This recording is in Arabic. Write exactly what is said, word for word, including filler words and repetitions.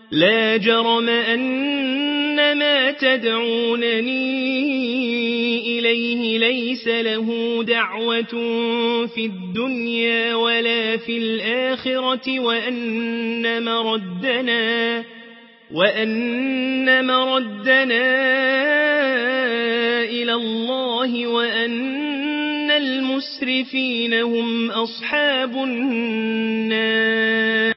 لا جرم أن ما تدعونني إليه ليس له دعوة في الدنيا ولا في الآخرة وأن مردنا وأن مردنا إلى الله وأن المسرفين هم أصحاب النار.